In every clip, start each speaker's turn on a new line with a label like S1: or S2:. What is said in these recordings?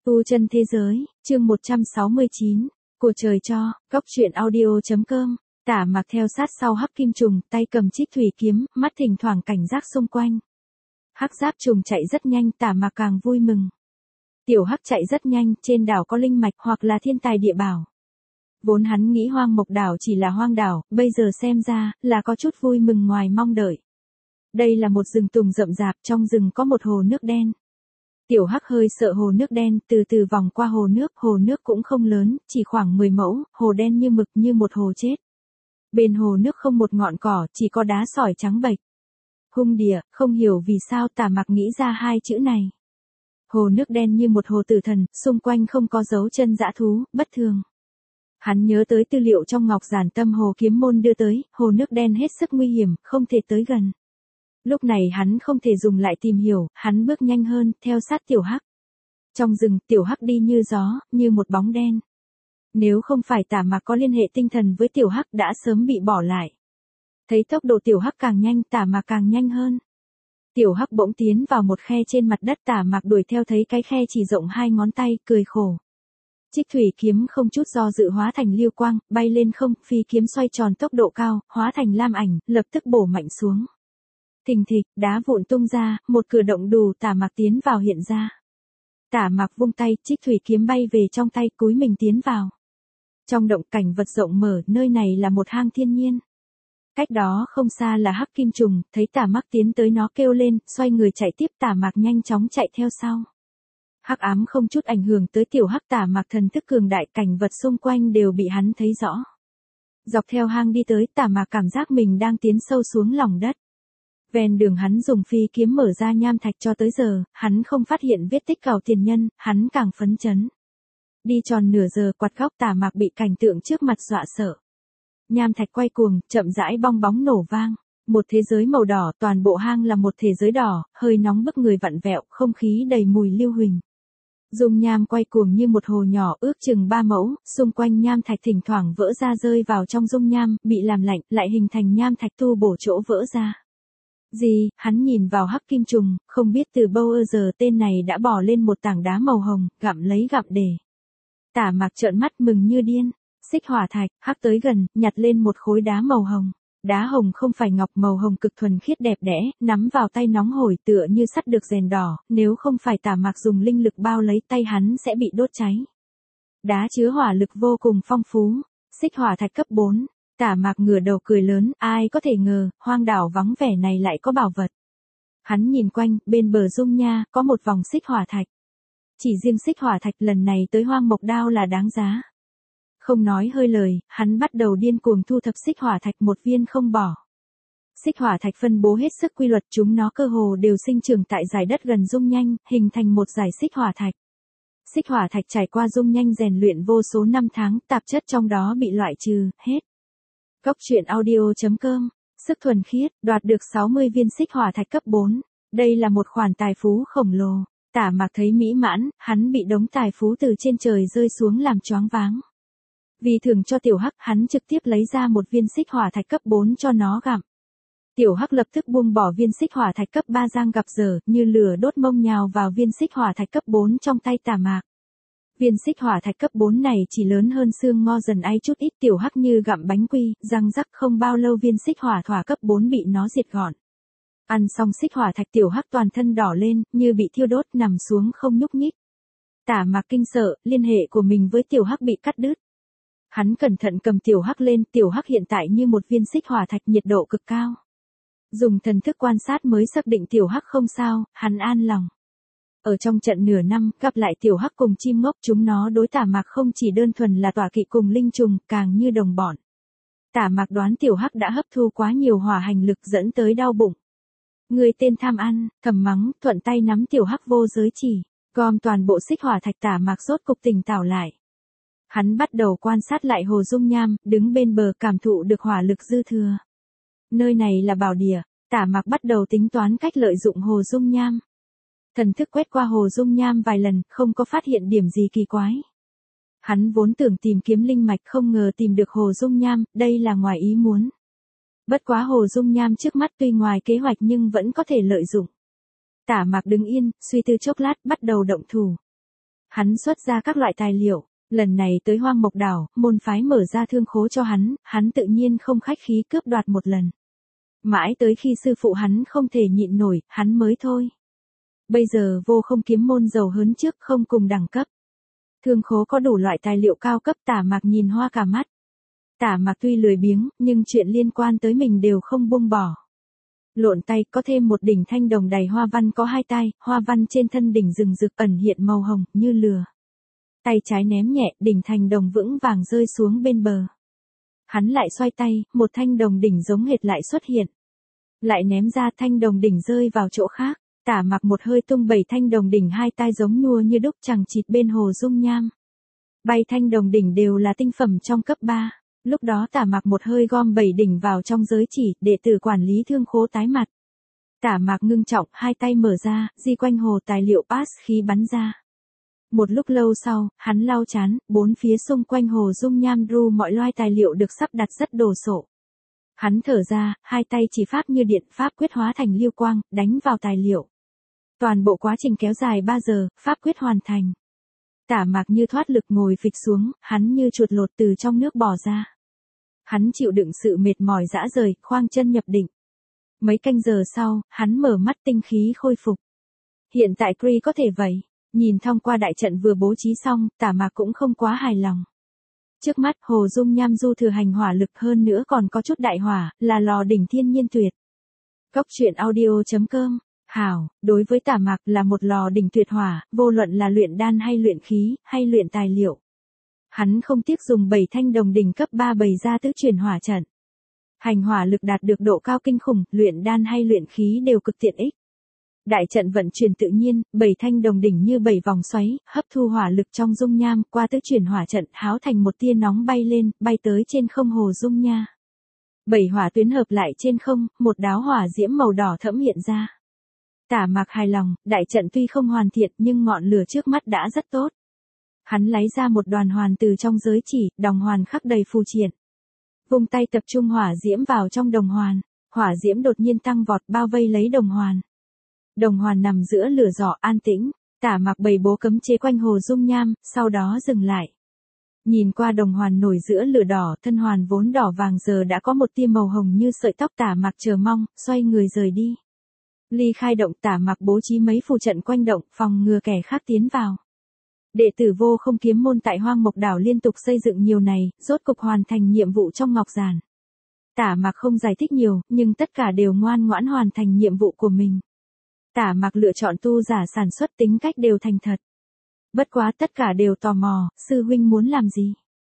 S1: Tu chân thế giới, chương 169, của trời cho, góc truyện audio.com, Tả Mặc theo sát sau Hắc Kim Trùng, tay cầm Trích Thủy Kiếm, mắt thỉnh thoảng cảnh giác xung quanh. Hắc Giáp Trùng chạy rất nhanh, Tả Mặc càng vui mừng. Tiểu Hắc chạy rất nhanh, trên đảo có linh mạch hoặc là thiên tài địa bảo. Vốn hắn nghĩ Hoang Mộc đảo chỉ là hoang đảo, bây giờ xem ra, là có chút vui mừng ngoài mong đợi. Đây là một rừng tùng rậm rạp, trong rừng có một hồ nước đen. Tiểu Hắc hơi sợ hồ nước đen, từ từ vòng qua hồ nước cũng không lớn, chỉ khoảng 10 mẫu, hồ đen như mực như một hồ chết. Bên hồ nước không một ngọn cỏ, chỉ có đá sỏi trắng bệch. Hung địa, không hiểu vì sao Tả Mặc nghĩ ra hai chữ này. Hồ nước đen như một hồ tử thần, xung quanh không có dấu chân dã thú, bất thường. Hắn nhớ tới tư liệu trong Ngọc Giản Tâm Hồ Kiếm Môn đưa tới, hồ nước đen hết sức nguy hiểm, không thể tới gần. Lúc này hắn không thể dùng lại tìm hiểu, hắn bước nhanh hơn, theo sát Tiểu Hắc. Trong rừng, Tiểu Hắc đi như gió, như một bóng đen. Nếu không phải Tả Mặc có liên hệ tinh thần với Tiểu Hắc đã sớm bị bỏ lại. Thấy tốc độ Tiểu Hắc càng nhanh, Tả Mặc càng nhanh hơn. Tiểu Hắc bỗng tiến vào một khe trên mặt đất, Tả Mặc đuổi theo thấy cái khe chỉ rộng 2 ngón tay, cười khổ. Trích Thủy Kiếm không chút do dự hóa thành lưu quang, bay lên không, phi kiếm xoay tròn tốc độ cao, hóa thành lam ảnh, lập tức bổ mạnh xuống. Thình thịch, đá vụn tung ra, một cửa động đủ Tả Mặc tiến vào hiện ra. Tả Mặc vung tay, Trích Thủy Kiếm bay về trong tay, cúi mình tiến vào. Trong động cảnh vật rộng mở, nơi này là một hang thiên nhiên. Cách đó không xa là Hắc Kim Trùng, thấy Tả Mặc tiến tới nó kêu lên, xoay người chạy tiếp, Tả Mặc nhanh chóng chạy theo sau. Hắc ám không chút ảnh hưởng tới Tiểu Hắc, Tả Mặc thần thức cường đại, cảnh vật xung quanh đều bị hắn thấy rõ. Dọc theo hang đi tới, Tả Mặc cảm giác mình đang tiến sâu xuống lòng đất. Ven đường hắn dùng phi kiếm mở ra nham thạch, cho tới giờ, hắn không phát hiện vết tích cào tiền nhân, hắn càng phấn chấn. Đi tròn nửa giờ, quạt góc, Tả Mặc bị cảnh tượng trước mặt dọa sợ. Nham thạch quay cuồng, chậm rãi bong bóng nổ vang. Một thế giới màu đỏ, toàn bộ hang là một thế giới đỏ, hơi nóng bức người vặn vẹo, không khí đầy mùi lưu huỳnh. Dung nham quay cuồng như một hồ nhỏ, ước chừng 3 mẫu, xung quanh nham thạch thỉnh thoảng vỡ ra rơi vào trong dung nham, bị làm lạnh, lại hình thành nham thạch tu bổ chỗ vỡ ra. Gì, hắn nhìn vào Hắc Kim Trùng, không biết từ bao giờ tên này đã bỏ lên một tảng đá màu hồng, gặm lấy gặm để. Tả Mặc trợn mắt mừng như điên. Xích hỏa thạch, Hắc tới gần, nhặt lên một khối đá màu hồng. Đá hồng không phải ngọc, màu hồng cực thuần khiết đẹp đẽ, nắm vào tay nóng hổi tựa như sắt được rèn đỏ, nếu không phải Tả Mặc dùng linh lực bao lấy tay hắn sẽ bị đốt cháy. Đá chứa hỏa lực vô cùng phong phú, xích hỏa thạch cấp 4, Tả Mặc ngửa đầu cười lớn, ai có thể ngờ, hoang đảo vắng vẻ này lại có bảo vật. Hắn nhìn quanh, bên bờ dung nha, có một vòng xích hỏa thạch. Chỉ riêng xích hỏa thạch lần này tới Hoang Mộc Đao là đáng giá. Không nói hơi lời, hắn bắt đầu điên cuồng thu thập xích hỏa thạch một viên không bỏ. Xích hỏa thạch phân bố hết sức quy luật, chúng nó cơ hồ đều sinh trưởng tại dải đất gần dung nhanh, hình thành một dải xích hỏa thạch. Xích hỏa thạch trải qua dung nhanh rèn luyện vô số năm tháng, tạp chất trong đó bị loại trừ hết. Góc truyện audio.com, sức thuần khiết, đoạt được 60 viên xích hỏa thạch cấp 4. Đây là một khoản tài phú khổng lồ. Tả Mặc thấy mỹ mãn, hắn bị đống tài phú từ trên trời rơi xuống làm choáng váng. Vì thưởng cho Tiểu Hắc, hắn trực tiếp lấy ra một viên xích hỏa thạch cấp 4 cho nó gặm. Tiểu Hắc lập tức buông bỏ viên xích hỏa thạch cấp 3 giang gặp dở, như lửa đốt mông nhào vào viên xích hỏa thạch cấp 4 trong tay Tả Mặc. Viên xích hỏa thạch cấp 4 này chỉ lớn hơn xương ngo dần ai chút ít, Tiểu Hắc như gặm bánh quy, răng rắc, không bao lâu viên xích hỏa thỏa cấp 4 bị nó diệt gọn. Ăn xong xích hỏa thạch, Tiểu Hắc toàn thân đỏ lên, như bị thiêu đốt, nằm xuống không nhúc nhích. Tả Mặc kinh sợ, liên hệ của mình với Tiểu Hắc bị cắt đứt. Hắn cẩn thận cầm Tiểu Hắc lên, Tiểu Hắc hiện tại như một viên xích hỏa thạch, nhiệt độ cực cao. Dùng thần thức quan sát mới xác định Tiểu Hắc không sao, hắn an lòng. Ở trong trận nửa năm, gặp lại Tiểu Hắc cùng chim ngốc, chúng nó đối Tả Mặc không chỉ đơn thuần là tọa kỵ cùng linh trùng, càng như đồng bọn. Tả Mặc đoán Tiểu Hắc đã hấp thu quá nhiều hỏa hành lực dẫn tới đau bụng. Người tên tham ăn, thầm mắng, thuận tay nắm Tiểu Hắc vô giới chỉ, gom toàn bộ xích hỏa thạch. Tả Mặc rốt cục tỉnh táo lại. Hắn bắt đầu quan sát lại hồ dung nham, đứng bên bờ cảm thụ được hỏa lực dư thừa. Nơi này là bảo địa, Tả Mặc bắt đầu tính toán cách lợi dụng hồ dung nham. Thần thức quét qua hồ dung nham vài lần, không có phát hiện điểm gì kỳ quái. Hắn vốn tưởng tìm kiếm linh mạch, không ngờ tìm được hồ dung nham, đây là ngoài ý muốn. Bất quá hồ dung nham trước mắt tuy ngoài kế hoạch nhưng vẫn có thể lợi dụng. Tả Mặc đứng yên, suy tư chốc lát, bắt đầu động thủ. Hắn xuất ra các loại tài liệu, lần này tới Hoang Mộc Đảo, môn phái mở ra thương khố cho hắn tự nhiên không khách khí cướp đoạt một lần. Mãi tới khi sư phụ hắn không thể nhịn nổi, hắn mới thôi. Bây giờ Vô Không kiếm môn giàu hơn trước, không cùng đẳng cấp. Thương khố có đủ loại tài liệu cao cấp, Tả Mạc nhìn hoa cả mắt. Tả Mạc tuy lười biếng, nhưng chuyện liên quan tới mình đều không buông bỏ. Lộn tay, có thêm một đỉnh thanh đồng đầy hoa văn có 2 tay, hoa văn trên thân đỉnh rừng rực ẩn hiện màu hồng, như lửa. Tay trái ném nhẹ, đỉnh thanh đồng vững vàng rơi xuống bên bờ. Hắn lại xoay tay, một thanh đồng đỉnh giống hệt lại xuất hiện. Lại ném ra, thanh đồng đỉnh rơi vào chỗ khác. Tả Mạc một hơi tung 7 thanh đồng đỉnh 2 tay giống nhua như đúc chằng chịt bên hồ dung nham. 7 thanh đồng đỉnh đều là tinh phẩm trong cấp 3. Lúc đó Tả Mạc một hơi gom 7 đỉnh vào trong giới chỉ, đệ tử quản lý thương khố tái mặt. Tả Mạc ngưng trọng, 2 tay mở ra, di quanh hồ tài liệu pass khí bắn ra. Một lúc lâu sau, hắn lau chán, 4 phía xung quanh hồ dung nham ru mọi loại tài liệu được sắp đặt rất đồ sộ. Hắn thở ra, 2 tay chỉ pháp như điện, pháp quyết hóa thành lưu quang, đánh vào tài liệu. Toàn bộ quá trình kéo dài 3 giờ, pháp quyết hoàn thành. Tả Mạc như thoát lực ngồi phịch xuống, hắn như chuột lột từ trong nước bò ra. Hắn chịu đựng sự mệt mỏi dã rời, khoang chân nhập định. Mấy canh giờ sau, hắn mở mắt tinh khí khôi phục. Hiện tại Kree có thể vậy. Nhìn thông qua đại trận vừa bố trí xong, Tả Mạc cũng không quá hài lòng. Trước mắt hồ dung nham du thừa hành hỏa lực hơn nữa còn có chút đại hỏa, là lò đỉnh thiên nhiên tuyệt. Cốc truyện audio.com. Hảo, đối với Tả Mạc là một lò đỉnh tuyệt hỏa, vô luận là luyện đan hay luyện khí, hay luyện tài liệu. Hắn không tiếc dùng 7 thanh đồng đỉnh cấp 3 bày ra tứ chuyển hỏa trận. Hành hỏa lực đạt được độ cao kinh khủng, luyện đan hay luyện khí đều cực tiện ích. Đại trận vận chuyển tự nhiên, 7 thanh đồng đỉnh như 7 vòng xoáy, hấp thu hỏa lực trong dung nham, qua tứ chuyển hỏa trận, háo thành một tia nóng bay lên, bay tới trên không hồ dung nha. 7 hỏa tuyến hợp lại trên không, một đáo hỏa diễm màu đỏ thẫm hiện ra. Tả Mạc hài lòng, đại trận tuy không hoàn thiện nhưng ngọn lửa trước mắt đã rất tốt. Hắn lấy ra một đoàn hoàn từ trong giới chỉ, đồng hoàn khắc đầy phù triện. Vung tay tập trung hỏa diễm vào trong đồng hoàn, hỏa diễm đột nhiên tăng vọt bao vây lấy đồng hoàn. Đồng hoàn nằm giữa lửa giỏ an tĩnh, Tả Mạc bày bố cấm chế quanh hồ dung nham, sau đó dừng lại. Nhìn qua đồng hoàn nổi giữa lửa đỏ, thân hoàn vốn đỏ vàng giờ đã có một tia màu hồng như sợi tóc. Tả Mạc chờ mong, xoay người rời đi. Ly khai động, Tả Mạc bố trí mấy phù trận quanh động, phòng ngừa kẻ khác tiến vào. Đệ tử Vô Không kiếm môn tại Hoang Mộc Đảo liên tục xây dựng nhiều này, rốt cục hoàn thành nhiệm vụ trong ngọc giản. Tả Mạc không giải thích nhiều, nhưng tất cả đều ngoan ngoãn hoàn thành nhiệm vụ của mình. Tả Mạc lựa chọn tu giả sản xuất, tính cách đều thành thật. Bất quá tất cả đều tò mò, sư huynh muốn làm gì?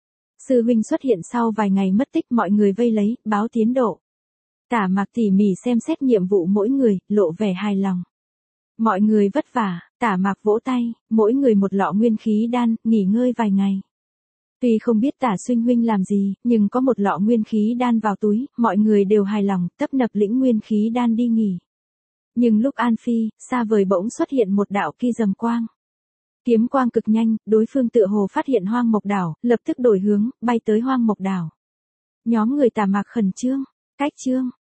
S1: Sư huynh xuất hiện sau vài ngày mất tích, mọi người vây lấy, báo tiến độ. Tả Mạc tỉ mỉ xem xét nhiệm vụ mỗi người, lộ vẻ hài lòng. Mọi người vất vả, Tả Mạc vỗ tay, mỗi người một lọ nguyên khí đan, nghỉ ngơi vài ngày. Tuy không biết Tả Xuynh huynh làm gì, nhưng có một lọ nguyên khí đan vào túi, mọi người đều hài lòng, tấp nập lĩnh nguyên khí đan đi nghỉ. Nhưng lúc An Phi, xa vời bỗng xuất hiện một đạo ki dầm quang. Kiếm quang cực nhanh, đối phương tựa hồ phát hiện Hoang Mộc Đảo, lập tức đổi hướng, bay tới Hoang Mộc Đảo. Nhóm người Tả Mạc khẩn trương, cách trương,